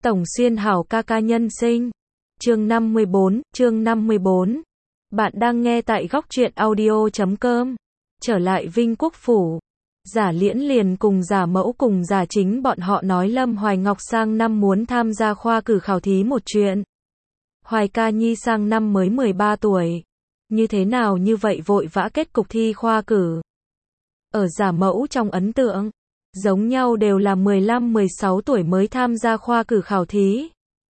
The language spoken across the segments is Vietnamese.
Tổng Xuyên hảo ca ca nhân sinh. Chương 54. Bạn đang nghe tại góc truyện audio.com. Trở lại Vinh Quốc Phủ. Giả Liễn liền cùng giả Mẫu cùng giả Chính bọn họ nói Lâm Hoài Ngọc sang năm muốn tham gia khoa cử khảo thí một chuyện. Hoài ca nhi sang năm mới 13 tuổi. Như thế nào như vậy vội vã kết cục thi khoa cử. Ở giả Mẫu trong ấn tượng, giống nhau đều là 15-16 tuổi mới tham gia khoa cử khảo thí.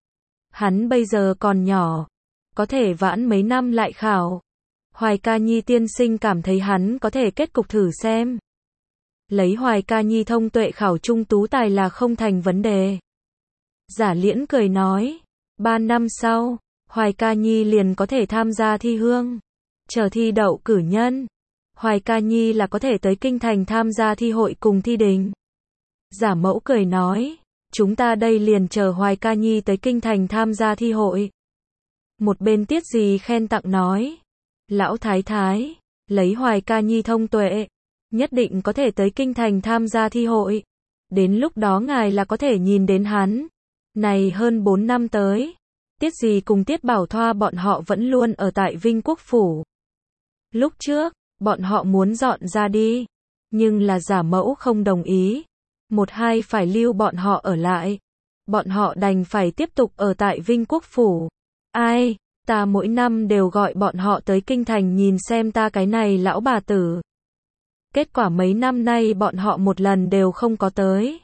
Hắn bây giờ còn nhỏ, có thể vãn mấy năm lại khảo. Hoài ca nhi tiên sinh cảm thấy hắn có thể kết cục thử xem. Lấy Hoài ca nhi thông tuệ khảo trung tú tài là không thành vấn đề. Giả Liễn cười nói, 3 năm sau, Hoài ca nhi liền có thể tham gia thi hương. Chờ thi đậu cử nhân, Hoài ca nhi là có thể tới kinh thành tham gia thi hội cùng thi đình. Giả Mẫu cười nói, chúng ta đây liền chờ Hoài ca nhi tới kinh thành tham gia thi hội. Một bên Tiết Dì khen tặng nói, lão thái thái, lấy Hoài ca nhi thông tuệ, nhất định có thể tới kinh thành tham gia thi hội. Đến lúc đó ngài là có thể nhìn đến hắn. Này hơn 4 năm tới, Tiết Dì cùng Tiết Bảo Thoa bọn họ vẫn luôn ở tại Vinh Quốc Phủ. Lúc trước, bọn họ muốn dọn ra đi, nhưng là giả Mẫu không đồng ý. Một hai phải lưu bọn họ ở lại. Bọn họ đành phải tiếp tục ở tại Vinh Quốc Phủ. Ai, ta mỗi năm đều gọi bọn họ tới kinh thành nhìn xem ta cái này lão bà tử. Kết quả mấy năm nay bọn họ một lần đều không có tới.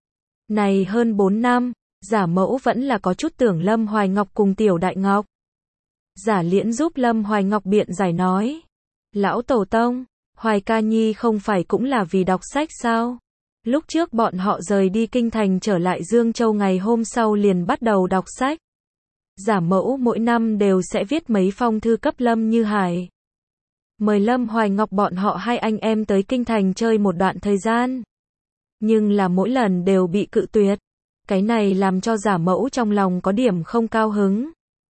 Này hơn 4 năm, giả Mẫu vẫn là có chút tưởng Lâm Hoài Ngọc cùng Tiểu Đại Ngọc. Giả Liễn giúp Lâm Hoài Ngọc biện giải nói, lão tổ tông, Hoài ca nhi không phải cũng là vì đọc sách sao? Lúc trước bọn họ rời đi kinh thành trở lại Dương Châu ngày hôm sau liền bắt đầu đọc sách. Giả Mẫu mỗi năm đều sẽ viết mấy phong thư cấp Lâm Như Hải. Mời Lâm Hoài Ngọc bọn họ hai anh em tới kinh thành chơi một đoạn thời gian. Nhưng là mỗi lần đều bị cự tuyệt. Cái này làm cho giả Mẫu trong lòng có điểm không cao hứng.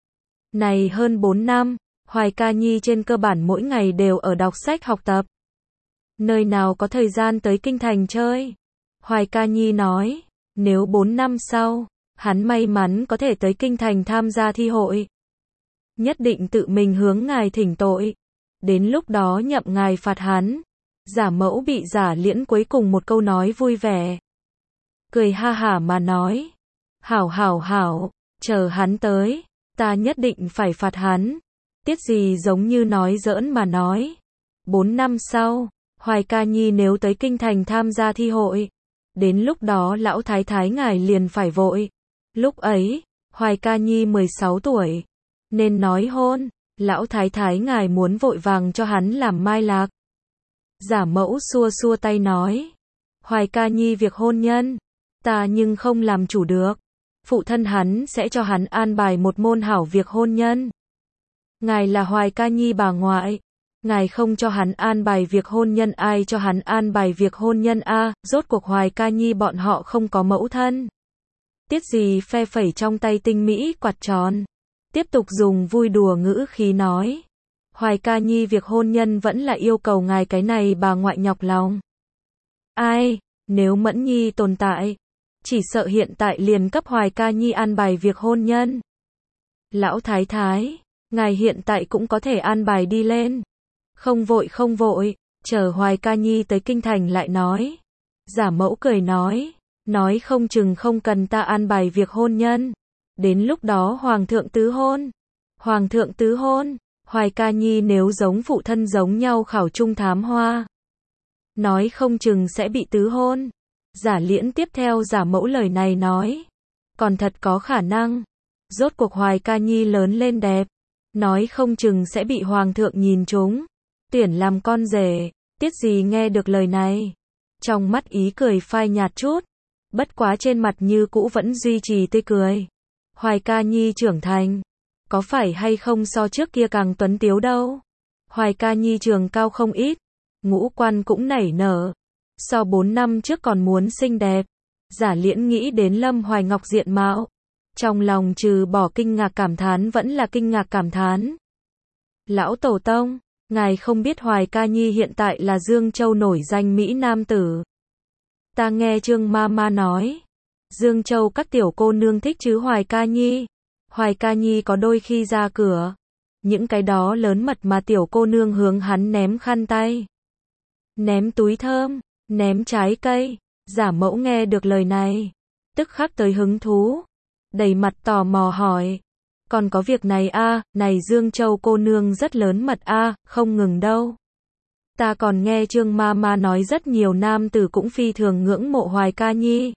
Này hơn 4 năm, Hoài ca nhi trên cơ bản mỗi ngày đều ở đọc sách học tập. Nơi nào có thời gian tới kinh thành chơi. Hoài ca nhi nói, nếu 4 năm sau, hắn may mắn có thể tới kinh thành tham gia thi hội. Nhất định tự mình hướng ngài thỉnh tội. Đến lúc đó nhậm ngài phạt hắn. Giả Mẫu bị giả Liễn cuối cùng một câu nói vui vẻ. Cười ha hả mà nói, hảo, chờ hắn tới, ta nhất định phải phạt hắn. Tiết Dì giống như nói giỡn mà nói, 4 năm sau, Hoài ca nhi nếu tới kinh thành tham gia thi hội, đến lúc đó lão thái thái ngài liền phải vội. Lúc ấy, Hoài ca nhi 16 tuổi, nên nói hôn, lão thái thái ngài muốn vội vàng cho hắn làm mai lạc. Giả Mẫu xua xua tay nói, Hoài ca nhi việc hôn nhân, ta nhưng không làm chủ được. Phụ thân hắn sẽ cho hắn an bài một môn hảo việc hôn nhân. Ngài là Hoài ca nhi bà ngoại. Ngài không cho hắn an bài việc hôn nhân, ai cho hắn an bài việc hôn nhân a? Rốt cuộc Hoài ca nhi bọn họ không có mẫu thân. Tiết Dì phe phẩy trong tay tinh mỹ quạt tròn, tiếp tục dùng vui đùa ngữ khí nói, Hoài ca nhi việc hôn nhân vẫn là yêu cầu ngài cái này bà ngoại nhọc lòng. Ai, nếu Mẫn nhi tồn tại, chỉ sợ hiện tại liền cấp Hoài ca nhi an bài việc hôn nhân. Lão thái thái, ngài hiện tại cũng có thể an bài đi lên. Không vội, chờ Hoài ca nhi tới kinh thành lại nói. Giả Mẫu cười nói không chừng không cần ta an bài việc hôn nhân. Đến lúc đó Hoàng thượng tứ hôn, Hoài ca nhi nếu giống phụ thân giống nhau khảo trung thám hoa, nói không chừng sẽ bị tứ hôn. Giả Liễn tiếp theo giả Mẫu lời này nói, còn thật có khả năng. Rốt cuộc Hoài ca nhi lớn lên đẹp, nói không chừng sẽ bị Hoàng thượng nhìn trúng, tuyển làm con rể. Tiết Dì nghe được lời này, trong mắt ý cười phai nhạt chút, bất quá trên mặt như cũ vẫn duy trì tươi cười. Hoài ca nhi trưởng thành, có phải hay không so trước kia càng tuấn tiếu đâu. Hoài ca nhi trường cao không ít, ngũ quan cũng nảy nở, so 4 năm trước còn muốn xinh đẹp. Giả Liễn nghĩ đến Lâm Hoài Ngọc diện mạo, trong lòng trừ bỏ kinh ngạc cảm thán vẫn là kinh ngạc cảm thán. Lão tổ tông, ngài không biết Hoài ca nhi hiện tại là Dương Châu nổi danh Mỹ nam tử. Ta nghe Trương ma ma nói, Dương Châu các tiểu cô nương thích chứ Hoài Ca Nhi. Hoài Ca Nhi có đôi khi ra cửa, những cái đó lớn mật mà tiểu cô nương hướng hắn ném khăn tay, ném túi thơm, ném trái cây. Giả Mẫu nghe được lời này, tức khắc tới hứng thú, đầy mặt tò mò hỏi, còn có việc này a? Này Dương Châu cô nương rất lớn mật a, không ngừng đâu. Ta còn nghe Trương Mama nói rất nhiều nam tử cũng phi thường ngưỡng mộ Hoài Ca Nhi.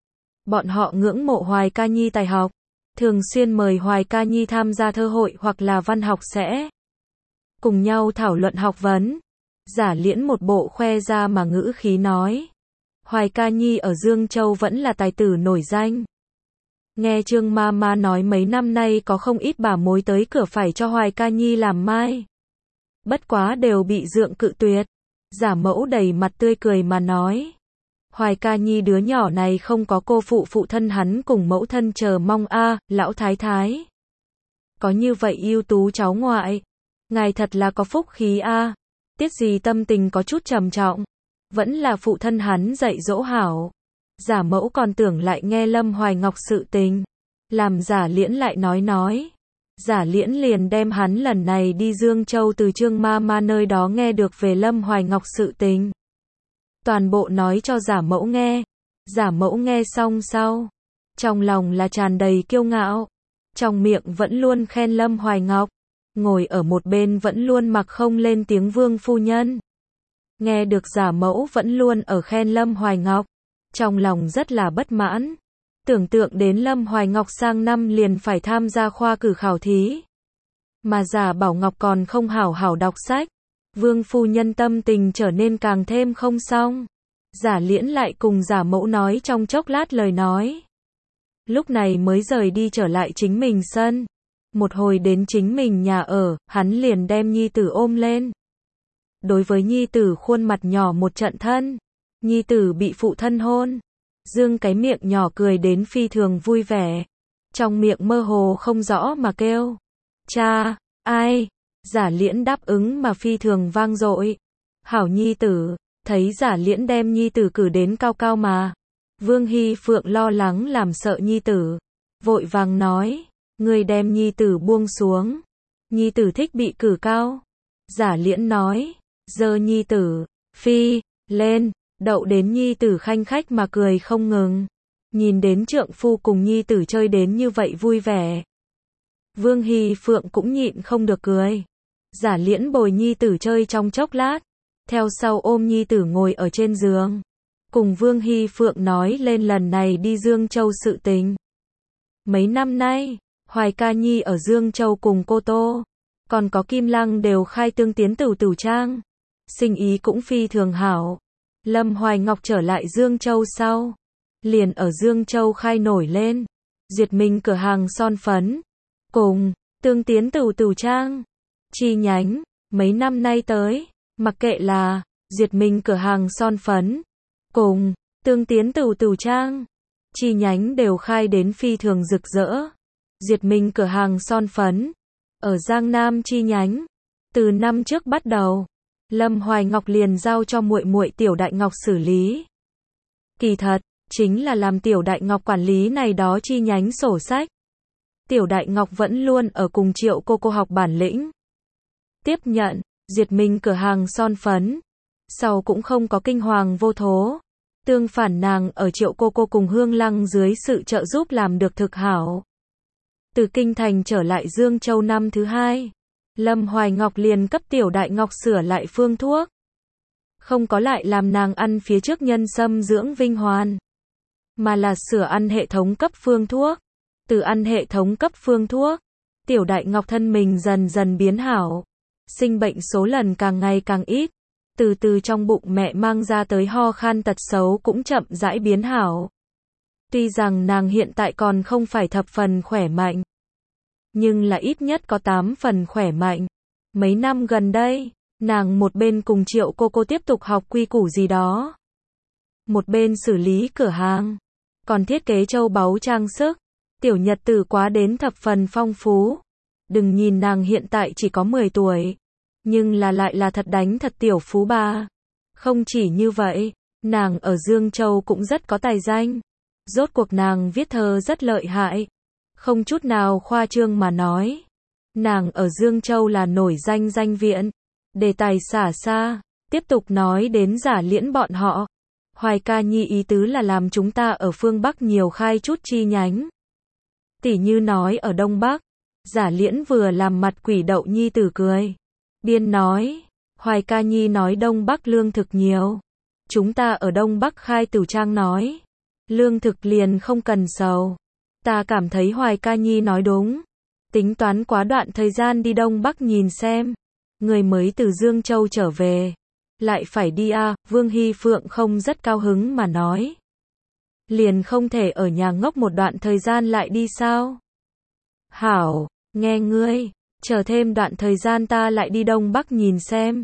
Bọn họ ngưỡng mộ Hoài Ca Nhi tài học, thường xuyên mời Hoài Ca Nhi tham gia thơ hội hoặc là văn học sẽ cùng nhau thảo luận học vấn. Giả Liễn một bộ khoe ra mà ngữ khí nói, Hoài Ca Nhi ở Dương Châu vẫn là tài tử nổi danh. Nghe Trương Mama nói mấy năm nay có không ít bà mối tới cửa phải cho Hoài Ca Nhi làm mai. Bất quá đều bị dượng cự tuyệt. Giả Mẫu đầy mặt tươi cười mà nói, Hoài Ca Nhi đứa nhỏ này không có cô phụ thân hắn cùng mẫu thân chờ mong a, lão thái thái. Có như vậy ưu tú cháu ngoại, ngài thật là có phúc khí a. Tiết Dì tâm tình có chút trầm trọng, vẫn là phụ thân hắn dạy dỗ hảo. Giả Mẫu còn tưởng lại nghe Lâm Hoài Ngọc sự tình, làm Giả Liễn lại nói. Giả Liễn liền đem hắn lần này đi Dương Châu từ Trương Mama nơi đó nghe được về Lâm Hoài Ngọc sự tình, toàn bộ nói cho Giả Mẫu nghe. Giả Mẫu nghe xong sau, trong lòng là tràn đầy kiêu ngạo, trong miệng vẫn luôn khen Lâm Hoài Ngọc, ngồi ở một bên vẫn luôn mặc không lên tiếng Vương phu nhân. Nghe được Giả Mẫu vẫn luôn ở khen Lâm Hoài Ngọc, trong lòng rất là bất mãn. Tưởng tượng đến Lâm Hoài Ngọc sang năm liền phải tham gia khoa cử khảo thí, mà Giả Bảo Ngọc còn không hảo hảo đọc sách, Vương phu nhân tâm tình trở nên càng thêm không xong. Giả Liễn lại cùng Giả Mẫu nói trong chốc lát lời nói, lúc này mới rời đi trở lại chính mình sân. Một hồi đến chính mình nhà ở, hắn liền đem nhi tử ôm lên. Đối với nhi tử khuôn mặt nhỏ một trận thân, nhi tử bị phụ thân hôn, dương cái miệng nhỏ cười đến phi thường vui vẻ, trong miệng mơ hồ không rõ mà kêu, cha, ai? Giả Liễn đáp ứng mà phi thường vang dội, hảo nhi tử. Thấy Giả Liễn đem nhi tử cử đến cao cao mà, Vương Hy Phượng lo lắng làm sợ nhi tử, vội vàng nói, ngươi đem nhi tử buông xuống, nhi tử thích bị cử cao. Giả Liễn nói, giơ nhi tử phi lên, đậu đến nhi tử khanh khách mà cười không ngừng, nhìn đến trượng phu cùng nhi tử chơi đến như vậy vui vẻ, Vương Hy Phượng cũng nhịn không được cười. Giả Liễn bồi nhi tử chơi trong chốc lát, theo sau ôm nhi tử ngồi ở trên giường, cùng Vương Hy Phượng nói lên lần này đi Dương Châu sự tình. Mấy năm nay, Hoài Ca Nhi ở Dương Châu cùng cô Tô, còn có Kim Lăng đều khai tương tiến tửu trang, sinh ý cũng phi thường hảo. Lâm Hoài Ngọc trở lại Dương Châu sau, liền ở Dương Châu khai nổi lên, Duyệt Minh cửa hàng son phấn, cùng tương tiến tửu trang chi nhánh. Mấy năm nay tới, mặc kệ là Duyệt Minh cửa hàng son phấn, cùng tương tiến tửu trang chi nhánh đều khai đến phi thường rực rỡ. Duyệt Minh cửa hàng son phấn ở Giang Nam chi nhánh, từ năm trước bắt đầu, Lâm Hoài Ngọc liền giao cho muội muội Tiểu Đại Ngọc xử lý. Kỳ thật, chính là làm Tiểu Đại Ngọc quản lý này đó chi nhánh sổ sách. Tiểu Đại Ngọc vẫn luôn ở cùng Triệu cô học bản lĩnh. Tiếp nhận Duyệt Minh cửa hàng son phấn, sau cũng không có kinh hoàng vô thố. Tương phản nàng ở Triệu cô cùng Hương Lăng dưới sự trợ giúp làm được thực hảo. Từ Kinh Thành trở lại Dương Châu năm thứ 2, Lâm Hoài Ngọc liền cấp Tiểu Đại Ngọc sửa lại phương thuốc. Không có lại làm nàng ăn phía trước nhân sâm dưỡng vinh hoàn, mà là sửa ăn hệ thống cấp phương thuốc. Từ ăn hệ thống cấp phương thuốc, Tiểu Đại Ngọc thân mình dần dần biến hảo. Sinh bệnh số lần càng ngày càng ít. Từ từ trong bụng mẹ mang ra tới ho khan tật xấu cũng chậm rãi biến hảo. Tuy rằng nàng hiện tại còn không phải thập phần khỏe mạnh, nhưng là ít nhất có 8 phần khỏe mạnh. Mấy năm gần đây, nàng một bên cùng Triệu cô tiếp tục học quy củ gì đó, một bên xử lý cửa hàng, còn thiết kế châu báu trang sức. Tiểu nhật tử quá đến thập phần phong phú. Đừng nhìn nàng hiện tại chỉ có 10 tuổi, nhưng là lại là thật đánh thật tiểu phú bà. Không chỉ như vậy, nàng ở Dương Châu cũng rất có tài danh. Rốt cuộc nàng viết thơ rất lợi hại, không chút nào khoa trương mà nói. Nàng ở Dương Châu là nổi danh danh viện, đề tài xả xa, tiếp tục nói đến Giả Liễn bọn họ. Hoài Ca Nhi ý tứ là làm chúng ta ở phương Bắc nhiều khai chút chi nhánh. Tỉ như nói ở Đông Bắc, Giả Liễn vừa làm mặt quỷ đậu nhi tử cười. Biên nói, Hoài Ca Nhi nói Đông Bắc lương thực nhiều. Chúng ta ở Đông Bắc khai tử trang nói, lương thực liền không cần sầu. Ta cảm thấy Hoài Ca Nhi nói đúng. Tính toán quá đoạn thời gian đi Đông Bắc nhìn xem. Người mới từ Dương Châu trở về. Lại phải đi à, Vương Hy Phượng không rất cao hứng mà nói. Liền không thể ở nhà ngốc một đoạn thời gian lại đi sao? Hảo, nghe ngươi, chờ thêm đoạn thời gian ta lại đi Đông Bắc nhìn xem.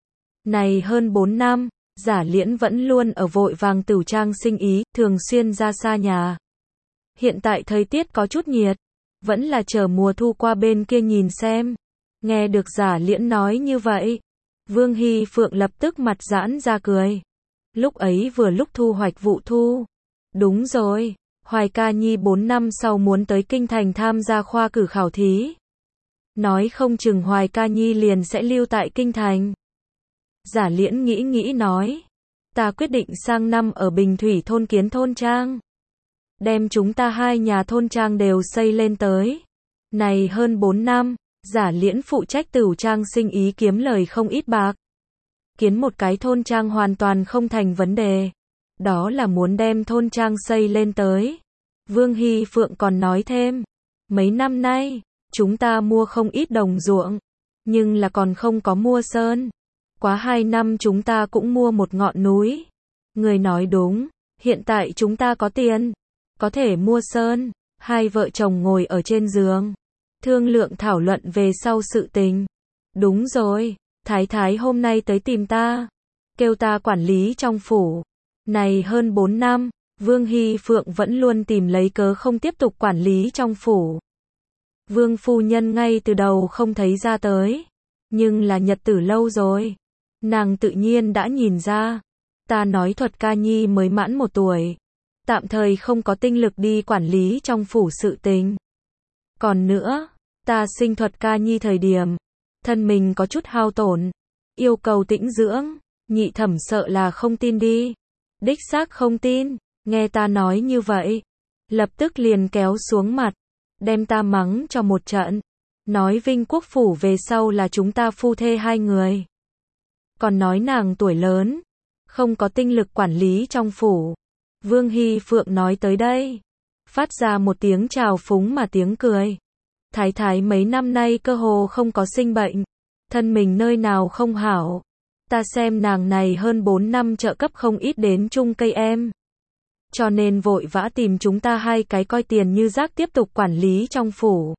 Này hơn 4 năm, Giả Liễn vẫn luôn ở vội vàng tửu trang sinh ý, thường xuyên ra xa nhà. Hiện tại thời tiết có chút nhiệt, vẫn là chờ mùa thu qua bên kia nhìn xem. Nghe được Giả Liễn nói như vậy, Vương Hy Phượng lập tức mặt giãn ra cười. Lúc ấy vừa lúc thu hoạch vụ thu. Đúng rồi, Hoài Ca Nhi 4 năm sau muốn tới Kinh Thành tham gia khoa cử khảo thí. Nói không chừng Hoài Ca Nhi liền sẽ lưu tại Kinh Thành. Giả Liễn nghĩ nói, ta quyết định sang năm ở Bình Thủy thôn kiến thôn trang. Đem chúng ta hai nhà thôn trang đều xây lên tới. Này hơn 4 năm, Giả Liễn phụ trách tửu trang sinh ý kiếm lời không ít bạc. Kiến một cái thôn trang hoàn toàn không thành vấn đề. Đó là muốn đem thôn trang xây lên tới. Vương Hy Phượng còn nói thêm, mấy năm nay, chúng ta mua không ít đồng ruộng, nhưng là còn không có mua sơn. Quá 2 năm chúng ta cũng mua một ngọn núi. Người nói đúng, hiện tại chúng ta có tiền, có thể mua sơn. Hai vợ chồng ngồi ở trên giường, thương lượng thảo luận về sau sự tình. Đúng rồi, Thái Thái hôm nay tới tìm ta, kêu ta quản lý trong phủ. Này hơn 4 năm, Vương Hy Phượng vẫn luôn tìm lấy cớ không tiếp tục quản lý trong phủ. Vương phu nhân ngay từ đầu không thấy ra tới, nhưng là nhật tử lâu rồi, nàng tự nhiên đã nhìn ra. Ta nói Thuật Ca Nhi mới mãn 1 tuổi, tạm thời không có tinh lực đi quản lý trong phủ sự tình. Còn nữa, ta sinh Thuật Ca Nhi thời điểm, thân mình có chút hao tổn, yêu cầu tĩnh dưỡng. Nhị thẩm sợ là không tin đi. Đích xác không tin, nghe ta nói như vậy, lập tức liền kéo xuống mặt, đem ta mắng cho một trận, nói Vinh Quốc phủ về sau là chúng ta phu thê 2 người. Còn nói nàng tuổi lớn, không có tinh lực quản lý trong phủ. Vương Hy Phượng nói tới đây, phát ra một tiếng trào phúng mà tiếng cười. Thái Thái mấy năm nay cơ hồ không có sinh bệnh, thân mình nơi nào không hảo. Ta xem nàng này hơn 4 năm trợ cấp không ít đến chung cây em. Cho nên vội vã tìm chúng ta 2 cái coi tiền như rác tiếp tục quản lý trong phủ.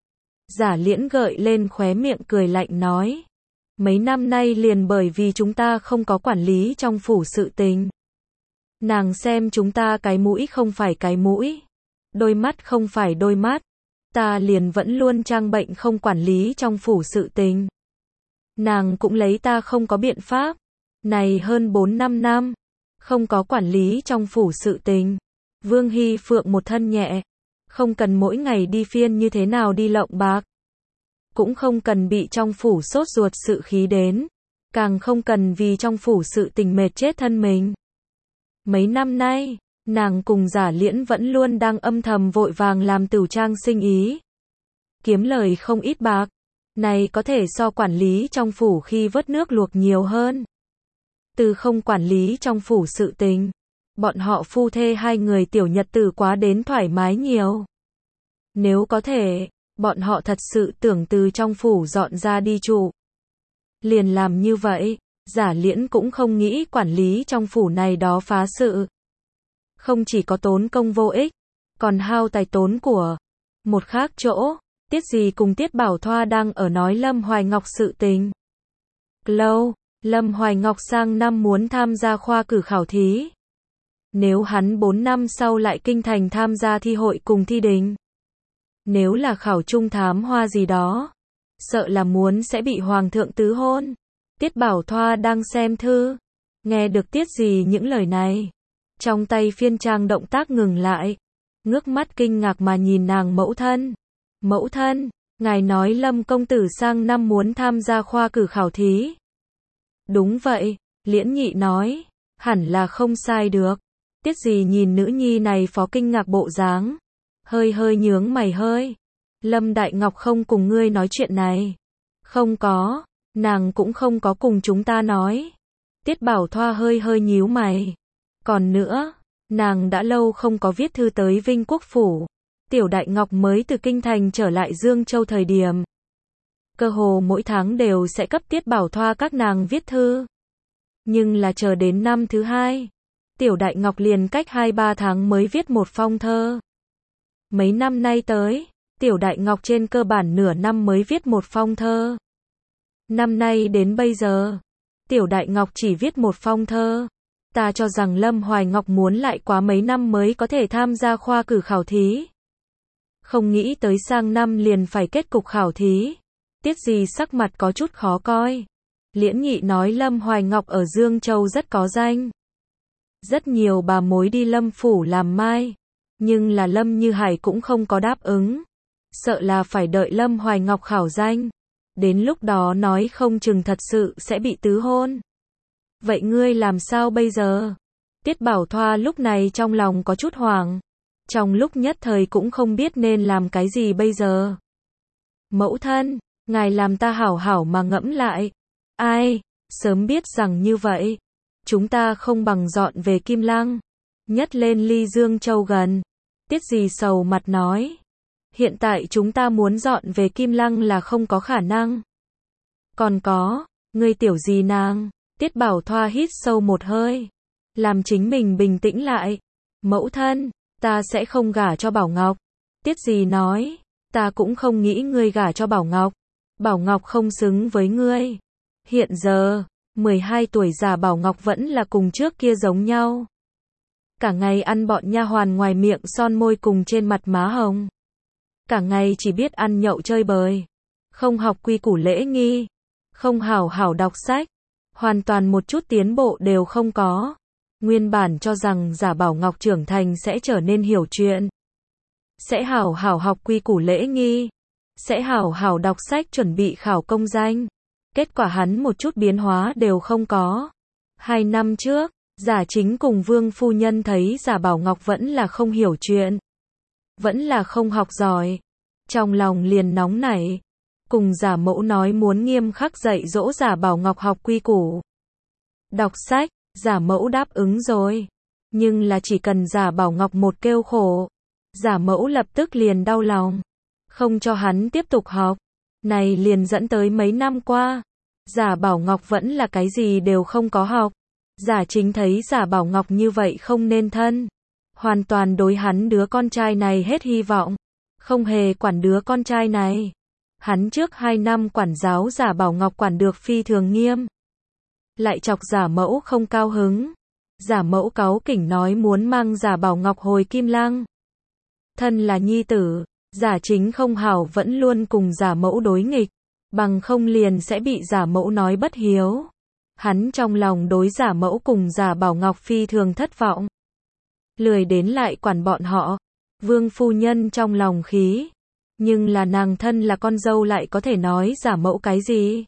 Giả Liễn gợi lên khóe miệng cười lạnh nói. Mấy năm nay liền bởi vì chúng ta không có quản lý trong phủ sự tình. Nàng xem chúng ta cái mũi không phải cái mũi, đôi mắt không phải đôi mắt. Ta liền vẫn luôn trang bệnh không quản lý trong phủ sự tình. Nàng cũng lấy ta không có biện pháp. Này hơn 4-5 năm, không có quản lý trong phủ sự tình. Vương Hy Phượng một thân nhẹ, không cần mỗi ngày đi phiên như thế nào đi lộng bạc. Cũng không cần bị trong phủ sốt ruột sự khí đến. Càng không cần vì trong phủ sự tình mệt chết thân mình. Mấy năm nay, nàng cùng Giả Liễn vẫn luôn đang âm thầm vội vàng làm tửu trang sinh ý. Kiếm lời không ít bạc. Này có thể so quản lý trong phủ khi vớt nước luộc nhiều hơn. Từ không quản lý trong phủ sự tình, bọn họ phu thê 2 người tiểu nhật tử quá đến thoải mái nhiều. Nếu có thể, bọn họ thật sự tưởng từ trong phủ dọn ra đi trụ. Liền làm như vậy, Giả Liễn cũng không nghĩ quản lý trong phủ này đó phá sự. Không chỉ có tốn công vô ích, còn hao tài tốn của. Một khác chỗ, Tiết Dì cùng Tiết Bảo Thoa đang ở nói Lâm Hoài Ngọc sự tình. Lâu, Lâm Hoài Ngọc sang năm muốn tham gia khoa cử khảo thí. Nếu hắn 4 năm sau lại kinh thành tham gia thi hội cùng thi đình. Nếu là khảo trung thám hoa gì đó, sợ là muốn sẽ bị hoàng thượng tứ hôn. Tiết Bảo Thoa đang xem thư, nghe được Tiết Dì những lời này, Trong tay phiên trang động tác ngừng lại. Ngước mắt kinh ngạc mà nhìn nàng mẫu thân. Mẫu thân, ngài nói Lâm công tử sang năm muốn tham gia khoa cử khảo thí. Đúng vậy, Liễn Nhị nói. Hẳn là không sai được. Tiết Dì nhìn nữ nhi này phó kinh ngạc bộ dáng. Hơi hơi nhướng mày hơi. Lâm Đại Ngọc không cùng ngươi nói chuyện này. Không có, nàng cũng không có cùng chúng ta nói. Tiết Bảo Thoa hơi hơi nhíu mày. Còn nữa, nàng đã lâu không có viết thư tới Vinh Quốc Phủ. Tiểu Đại Ngọc mới từ Kinh Thành trở lại Dương Châu thời điểm. Cơ hồ mỗi tháng đều sẽ cấp Tiết Bảo Thoa các nàng viết thư. Nhưng là chờ đến năm thứ hai, Tiểu Đại Ngọc liền cách 2-3 tháng mới viết một phong thơ. Mấy năm nay tới, Tiểu Đại Ngọc trên cơ bản nửa năm mới viết một phong thơ. Năm nay đến bây giờ, Tiểu Đại Ngọc chỉ viết một phong thơ. Ta cho rằng Lâm Hoài Ngọc muốn lại quá mấy năm mới có thể tham gia khoa cử khảo thí. Không nghĩ tới sang năm liền phải kết cục khảo thí. Tiết Dì sắc mặt có chút khó coi. Liễn Nhị nói Lâm Hoài Ngọc ở Dương Châu rất có danh. Rất nhiều bà mối đi Lâm phủ làm mai. Nhưng là Lâm Như Hải cũng không có đáp ứng. Sợ là phải đợi Lâm Hoài Ngọc khảo danh. Đến lúc đó nói không chừng thật sự sẽ bị tứ hôn. Vậy ngươi làm sao bây giờ? Tiết Bảo Thoa lúc này trong lòng có chút hoảng. Trong lúc nhất thời cũng không biết nên làm cái gì bây giờ. Mẫu thân, ngài làm ta hảo hảo mà ngẫm lại. Ai, sớm biết rằng như vậy. Chúng ta không bằng dọn về Kim Lăng. Nhất lên ly Dương Châu gần. Tiết Dì sầu mặt nói. Hiện tại chúng ta muốn dọn về Kim Lăng là không có khả năng. Còn có, ngươi tiểu gì nàng. Tiết Bảo Thoa hít sâu một hơi. Làm chính mình bình tĩnh lại. Mẫu thân, ta sẽ không gả cho Bảo Ngọc. Tiết Dì nói. Ta cũng không nghĩ ngươi gả cho Bảo Ngọc. Bảo Ngọc không xứng với ngươi. Hiện giờ, 12 tuổi già Bảo Ngọc vẫn là cùng trước kia giống nhau. Cả ngày ăn bọn nha hoàn ngoài miệng son môi cùng trên mặt má hồng. Cả ngày chỉ biết ăn nhậu chơi bời. Không học quy củ lễ nghi. Không hảo hảo đọc sách. Hoàn toàn một chút tiến bộ đều không có. Nguyên bản cho rằng giả Bảo Ngọc trưởng thành sẽ trở nên hiểu chuyện. Sẽ hảo hảo học quy củ lễ nghi. Sẽ hảo hảo đọc sách chuẩn bị khảo công danh. Kết quả hắn một chút biến hóa đều không có. 2 năm trước, giả chính cùng Vương phu nhân thấy giả Bảo Ngọc vẫn là không hiểu chuyện. Vẫn là không học giỏi. Trong lòng liền nóng nảy. Cùng giả mẫu nói muốn nghiêm khắc dạy dỗ giả Bảo Ngọc học quy củ. Đọc sách, giả mẫu đáp ứng rồi. Nhưng là chỉ cần giả Bảo Ngọc một kêu khổ. Giả mẫu lập tức liền đau lòng. Không cho hắn tiếp tục học. Này liền dẫn tới mấy năm qua. Giả Bảo Ngọc vẫn là cái gì đều không có học. Giả chính thấy giả Bảo Ngọc như vậy không nên thân. Hoàn toàn đối hắn đứa con trai này hết hy vọng. Không hề quản đứa con trai này. Hắn trước 2 năm quản giáo giả Bảo Ngọc quản được phi thường nghiêm. Lại chọc giả mẫu không cao hứng. Giả mẫu cáu kỉnh nói muốn mang giả Bảo Ngọc hồi Kim Lăng. Thân là nhi tử, giả chính không hảo vẫn luôn cùng giả mẫu đối nghịch. Bằng không liền sẽ bị giả mẫu nói bất hiếu. Hắn trong lòng đối giả mẫu cùng giả Bảo Ngọc phi thường thất vọng. Lười đến lại quản bọn họ. Vương phu nhân trong lòng khí. Nhưng là nàng thân là con dâu lại có thể nói giả mẫu cái gì.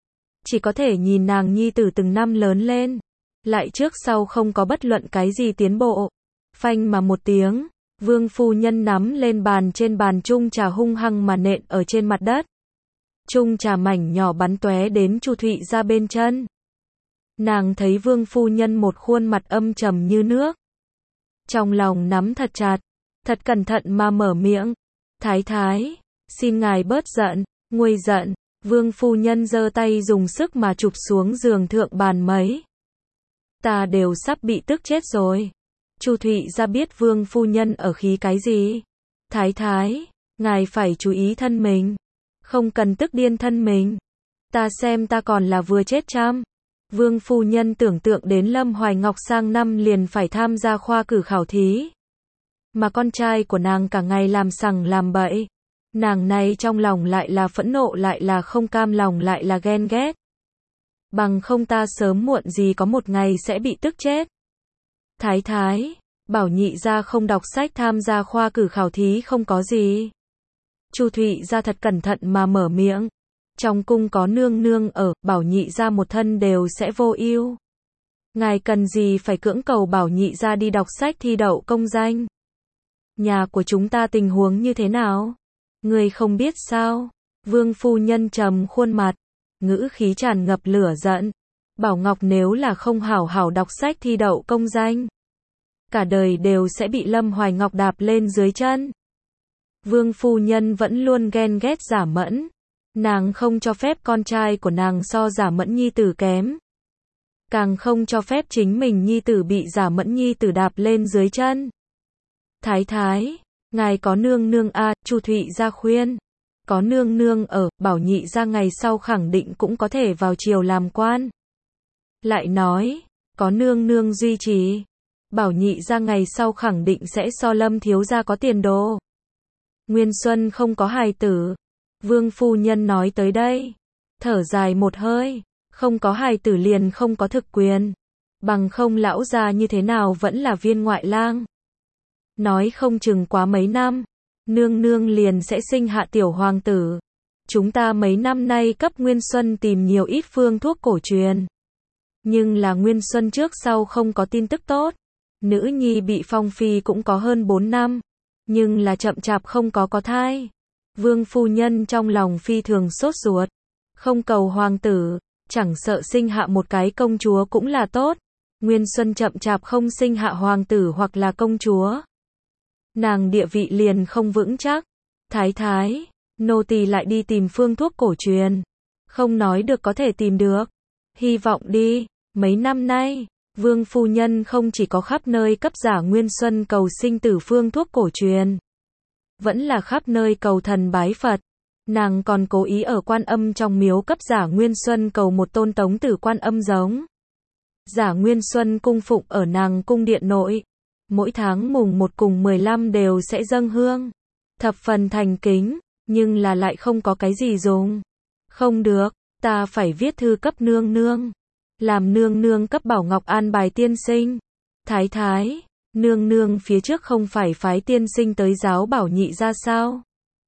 Chỉ có thể nhìn nàng nhi tử từng năm lớn lên. Lại trước sau không có bất luận cái gì tiến bộ. Phanh mà một tiếng. Vương phu nhân nắm lên bàn trên bàn chung trà hung hăng mà nện ở trên mặt đất. Chung trà mảnh nhỏ bắn tóe đến Chu Thụy ra bên chân. Nàng thấy Vương phu nhân một khuôn mặt âm trầm như nước. Trong lòng nắm thật chặt, thật cẩn thận mà mở miệng. Thái thái, xin ngài bớt giận, nguôi giận. Vương phu nhân giơ tay dùng sức mà chụp xuống giường thượng bàn mấy. Ta đều sắp bị tức chết rồi. Chu Thụy ra biết Vương phu nhân ở khí cái gì. Thái thái, ngài phải chú ý thân mình. Không cần tức điên thân mình. Ta xem ta còn là vừa chết trăm. Vương phu nhân tưởng tượng đến Lâm Hoài Ngọc sang năm liền phải tham gia khoa cử khảo thí. Mà con trai của nàng cả ngày làm sằng làm bậy. Nàng này trong lòng lại là phẫn nộ lại là không cam lòng lại là ghen ghét. Bằng không ta sớm muộn gì có một ngày sẽ bị tức chết. Thái thái, bảo nhị gia không đọc sách tham gia khoa cử khảo thí không có gì. Chu Thụy gia thật cẩn thận mà mở miệng. Trong cung có nương nương ở, bảo nhị gia một thân đều sẽ vô ưu. Ngài cần gì phải cưỡng cầu bảo nhị gia đi đọc sách thi đậu công danh? Nhà của chúng ta tình huống như thế nào? Người không biết sao? Vương phu nhân trầm khuôn mặt, ngữ khí tràn ngập lửa giận. Bảo Ngọc nếu là không hảo hảo đọc sách thi đậu công danh, cả đời đều sẽ bị Lâm Hoài Ngọc đạp lên dưới chân. Vương phu nhân vẫn luôn ghen ghét Giả Mẫn. Nàng không cho phép con trai của nàng so Giả Mẫn nhi tử kém. Càng không cho phép chính mình nhi tử bị Giả Mẫn nhi tử đạp lên dưới chân. Thái thái, ngài có nương nương a, Chu Thụy gia khuyên. Có nương nương ở, bảo nhị gia ngày sau khẳng định cũng có thể vào triều làm quan. Lại nói, có nương nương duy trì, bảo nhị gia ngày sau khẳng định sẽ so Lâm thiếu gia có tiền đồ. Nguyên Xuân không có hài tử. Vương phu nhân nói tới đây, thở dài một hơi, không có hài tử liền không có thực quyền, bằng không lão gia như thế nào vẫn là viên ngoại lang. Nói không chừng quá mấy năm, nương nương liền sẽ sinh hạ tiểu hoàng tử. Chúng ta mấy năm nay cấp Nguyên Xuân tìm nhiều ít phương thuốc cổ truyền. Nhưng là Nguyên Xuân trước sau không có tin tức tốt. Nữ nhi bị phong phi cũng có hơn 4 năm, nhưng là chậm chạp không có thai. Vương phu nhân trong lòng phi thường sốt ruột, không cầu hoàng tử, chẳng sợ sinh hạ một cái công chúa cũng là tốt. Nguyên Xuân chậm chạp không sinh hạ hoàng tử hoặc là công chúa, nàng địa vị liền không vững chắc. Thái thái, nô tỳ lại đi tìm phương thuốc cổ truyền. Không nói được có thể tìm được. Hy vọng đi. Mấy năm nay, Vương phu nhân không chỉ có khắp nơi cấp Giả Nguyên Xuân cầu sinh tử phương thuốc cổ truyền, vẫn là khắp nơi cầu thần bái Phật. Nàng còn cố ý ở Quan Âm trong miếu cấp Giả Nguyên Xuân cầu một tôn tống tử Quan Âm giống. Giả Nguyên Xuân cung phụng ở nàng cung điện nội. Mỗi tháng mùng 1 cùng 15 đều sẽ dâng hương. Thập phần thành kính, nhưng là lại không có cái gì dùng. Không được, ta phải viết thư cấp nương nương. Làm nương nương cấp Bảo Ngọc an bài tiên sinh. Thái thái, nương nương phía trước không phải phái tiên sinh tới giáo bảo nhị ra sao?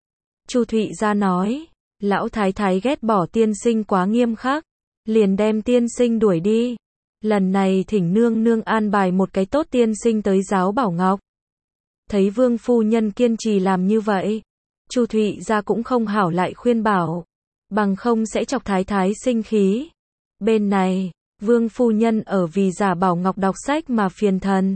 Chu Thụy gia nói, lão thái thái ghét bỏ tiên sinh quá nghiêm khắc, liền đem tiên sinh đuổi đi. Lần này thỉnh nương nương an bài một cái tốt tiên sinh tới giáo Bảo Ngọc. Thấy Vương phu nhân kiên trì làm như vậy, Chu Thụy gia cũng không hảo lại khuyên bảo, bằng không sẽ chọc thái thái sinh khí. Bên này, Vương phu nhân ở vì Giả Bảo Ngọc đọc sách mà phiền thần.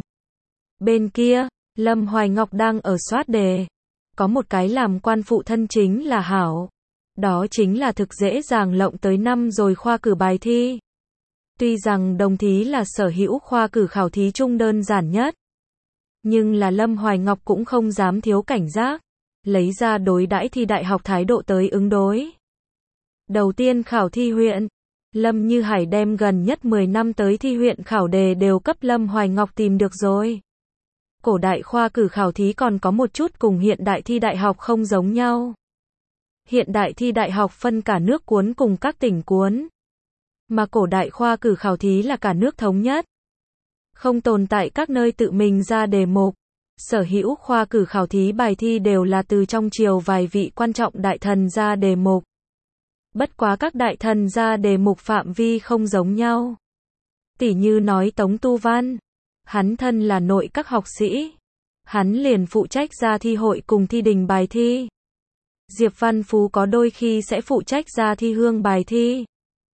Bên kia, Lâm Hoài Ngọc đang ở soát đề. Có một cái làm quan phụ thân chính là hảo. Đó chính là thực dễ dàng lộng tới năm rồi khoa cử bài thi. Tuy rằng đồng thí là sở hữu khoa cử khảo thí chung đơn giản nhất, nhưng là Lâm Hoài Ngọc cũng không dám thiếu cảnh giác, lấy ra đối đãi thi đại học thái độ tới ứng đối. Đầu tiên khảo thi huyện, Lâm Như Hải đem gần nhất 10 năm tới thi huyện khảo đề đều cấp Lâm Hoài Ngọc tìm được rồi. Cổ đại khoa cử khảo thí còn có một chút cùng hiện đại thi đại học không giống nhau. Hiện đại thi đại học phân cả nước cuốn cùng các tỉnh cuốn, mà cổ đại khoa cử khảo thí là cả nước thống nhất. Không tồn tại các nơi tự mình ra đề mục. Sở hữu khoa cử khảo thí bài thi đều là từ trong triều vài vị quan trọng đại thần ra đề mục. Bất quá các đại thần ra đề mục phạm vi không giống nhau. Tỉ như nói Tống Tu Văn, hắn thân là nội các học sĩ, hắn liền phụ trách ra thi hội cùng thi đình bài thi. Diệp Văn Phú có đôi khi sẽ phụ trách ra thi hương bài thi.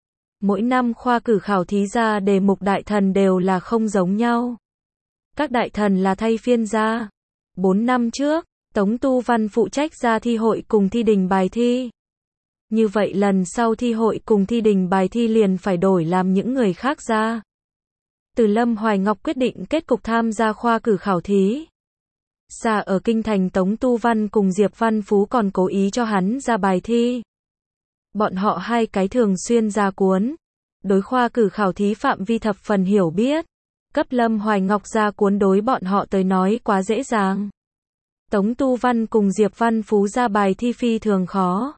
Mỗi năm khoa cử khảo thí ra đề mục đại thần đều là không giống nhau. Các đại thần là thay phiên ra. 4 năm trước, Tống Tu Văn phụ trách ra thi hội cùng thi đình bài thi. Như vậy lần sau thi hội cùng thi đình bài thi liền phải đổi làm những người khác ra. Từ Lâm Hoài Ngọc quyết định kết cục tham gia khoa cử khảo thí. Xa ở kinh thành Tống Tu Văn cùng Diệp Văn Phú còn cố ý cho hắn ra bài thi. Bọn họ hai cái thường xuyên ra cuốn. Đối khoa cử khảo thí phạm vi thập phần hiểu biết. Cấp Lâm Hoài Ngọc ra cuốn đối bọn họ tới nói quá dễ dàng. Tống Tu Văn cùng Diệp Văn Phú ra bài thi phi thường khó.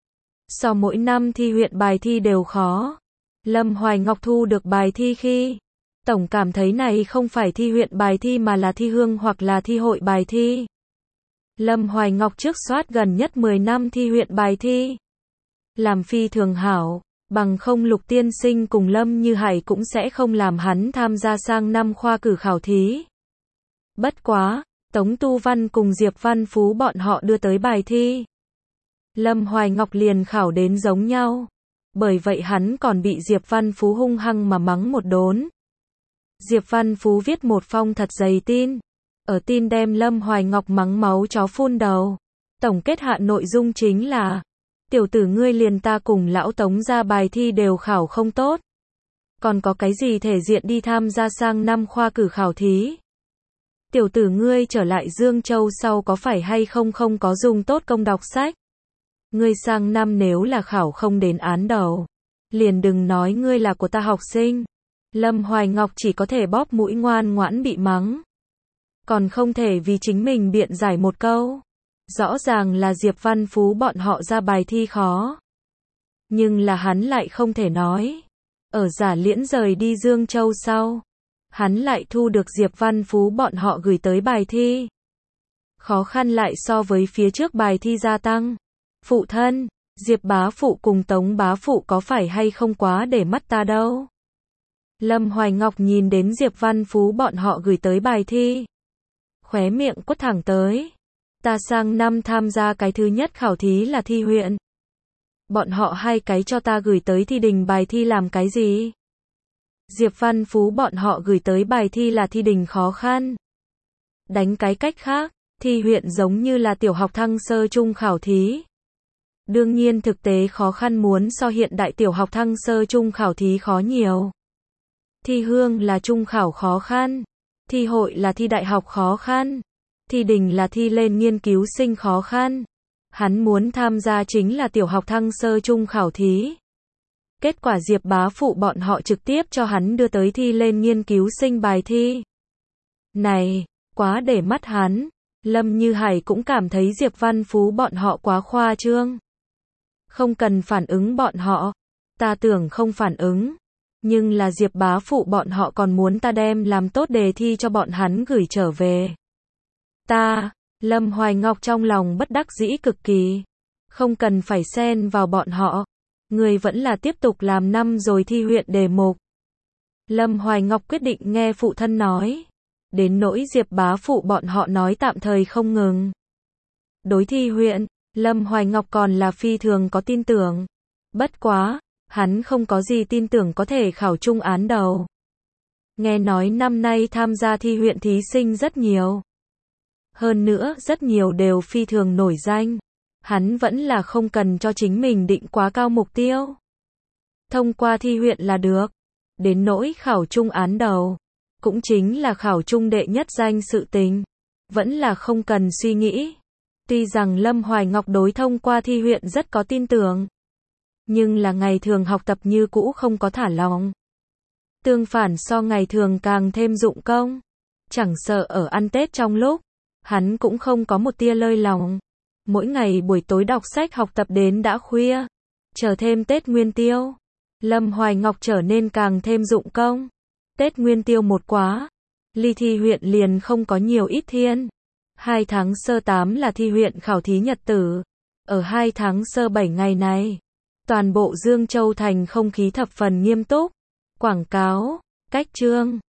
So mỗi năm thi huyện bài thi đều khó. Lâm Hoài Ngọc thu được bài thi khi Tổng cảm thấy này không phải thi huyện bài thi mà là thi hương hoặc là thi hội bài thi. Lâm Hoài Ngọc trước soát gần nhất 10 năm thi huyện bài thi. Làm phi thường hảo, bằng không Lục tiên sinh cùng Lâm Như Hải cũng sẽ không làm hắn tham gia sang năm khoa cử khảo thí. Bất quá, Tống Tu Văn cùng Diệp Văn Phú bọn họ đưa tới bài thi. Lâm Hoài Ngọc liền khảo đến giống nhau. Bởi vậy hắn còn bị Diệp Văn Phú hung hăng mà mắng một đốn. Diệp Văn Phú viết một phong thật dày tin. Ở tin đem Lâm Hoài Ngọc mắng máu chó phun đầu. Tổng kết hạ nội dung chính là: tiểu tử ngươi liền ta cùng lão Tống ra bài thi đều khảo không tốt. Còn có cái gì thể diện đi tham gia sang năm khoa cử khảo thí. Tiểu tử ngươi trở lại Dương Châu sau có phải hay không có dùng tốt công đọc sách. Ngươi sang năm nếu là khảo không đến án đầu, liền đừng nói ngươi là của ta học sinh. Lâm Hoài Ngọc chỉ có thể bóp mũi ngoan ngoãn bị mắng. Còn không thể vì chính mình biện giải một câu. Rõ ràng là Diệp Văn Phú bọn họ ra bài thi khó. Nhưng là hắn lại không thể nói. Ở Giả Liễn rời đi Dương Châu sau, hắn lại thu được Diệp Văn Phú bọn họ gửi tới bài thi. Khó khăn lại so với phía trước bài thi gia tăng. Phụ thân, Diệp bá phụ cùng Tống bá phụ có phải hay không quá để mắt ta đâu. Lâm Hoài Ngọc nhìn đến Diệp Văn Phú bọn họ gửi tới bài thi. Khóe miệng quất thẳng tới. Ta sang năm tham gia cái thứ nhất khảo thí là thi huyện. Bọn họ hai cái cho ta gửi tới thi đình bài thi làm cái gì? Diệp Văn Phú bọn họ gửi tới bài thi là thi đình khó khăn. Đánh cái cách khác, thi huyện giống như là tiểu học thăng sơ trung khảo thí. Đương nhiên thực tế khó khăn muốn so hiện đại tiểu học thăng sơ trung khảo thí khó nhiều. Thi hương là trung khảo khó khăn. Thi hội là thi đại học khó khăn. Thi đình là thi lên nghiên cứu sinh khó khăn. Hắn muốn tham gia chính là tiểu học thăng sơ trung khảo thí. Kết quả Diệp bá phụ bọn họ trực tiếp cho hắn đưa tới thi lên nghiên cứu sinh bài thi. Này, quá để mắt hắn. Lâm Như Hải cũng cảm thấy Diệp Văn Phú bọn họ quá khoa trương. Không cần phản ứng bọn họ. Ta tưởng không phản ứng. Nhưng là Diệp bá phụ bọn họ còn muốn ta đem làm tốt đề thi cho bọn hắn gửi trở về. Lâm Hoài Ngọc trong lòng bất đắc dĩ cực kỳ. Không cần phải xen vào bọn họ. Người vẫn là tiếp tục làm năm rồi thi huyện đề mục. Lâm Hoài Ngọc quyết định nghe phụ thân nói. Đến nỗi Diệp bá phụ bọn họ nói tạm thời không ngừng. Đối thi huyện, Lâm Hoài Ngọc còn là phi thường có tin tưởng. Bất quá, hắn không có gì tin tưởng có thể khảo trung án đầu. Nghe nói năm nay tham gia thi huyện thí sinh rất nhiều. Hơn nữa rất nhiều đều phi thường nổi danh. Hắn vẫn là không cần cho chính mình định quá cao mục tiêu. Thông qua thi huyện là được. Đến nỗi khảo trung án đầu, cũng chính là khảo trung đệ nhất danh sự tình. Vẫn là không cần suy nghĩ. Tuy rằng Lâm Hoài Ngọc đối thông qua thi huyện rất có tin tưởng. Nhưng là ngày thường học tập như cũ không có thả lỏng. Tương phản so ngày thường càng thêm dụng công. Chẳng sợ ở ăn Tết trong lúc, hắn cũng không có một tia lơi lỏng. Mỗi ngày buổi tối đọc sách học tập đến đã khuya. Chờ thêm Tết Nguyên Tiêu, Lâm Hoài Ngọc trở nên càng thêm dụng công. Tết Nguyên Tiêu một quá, ly thi huyện liền không có nhiều ít thiên. 2 tháng sơ 8 là thi huyện khảo thí nhật tử. Ở 2 tháng sơ 7 ngày này, toàn bộ Dương Châu thành không khí thập phần nghiêm túc. Quảng cáo, cách chương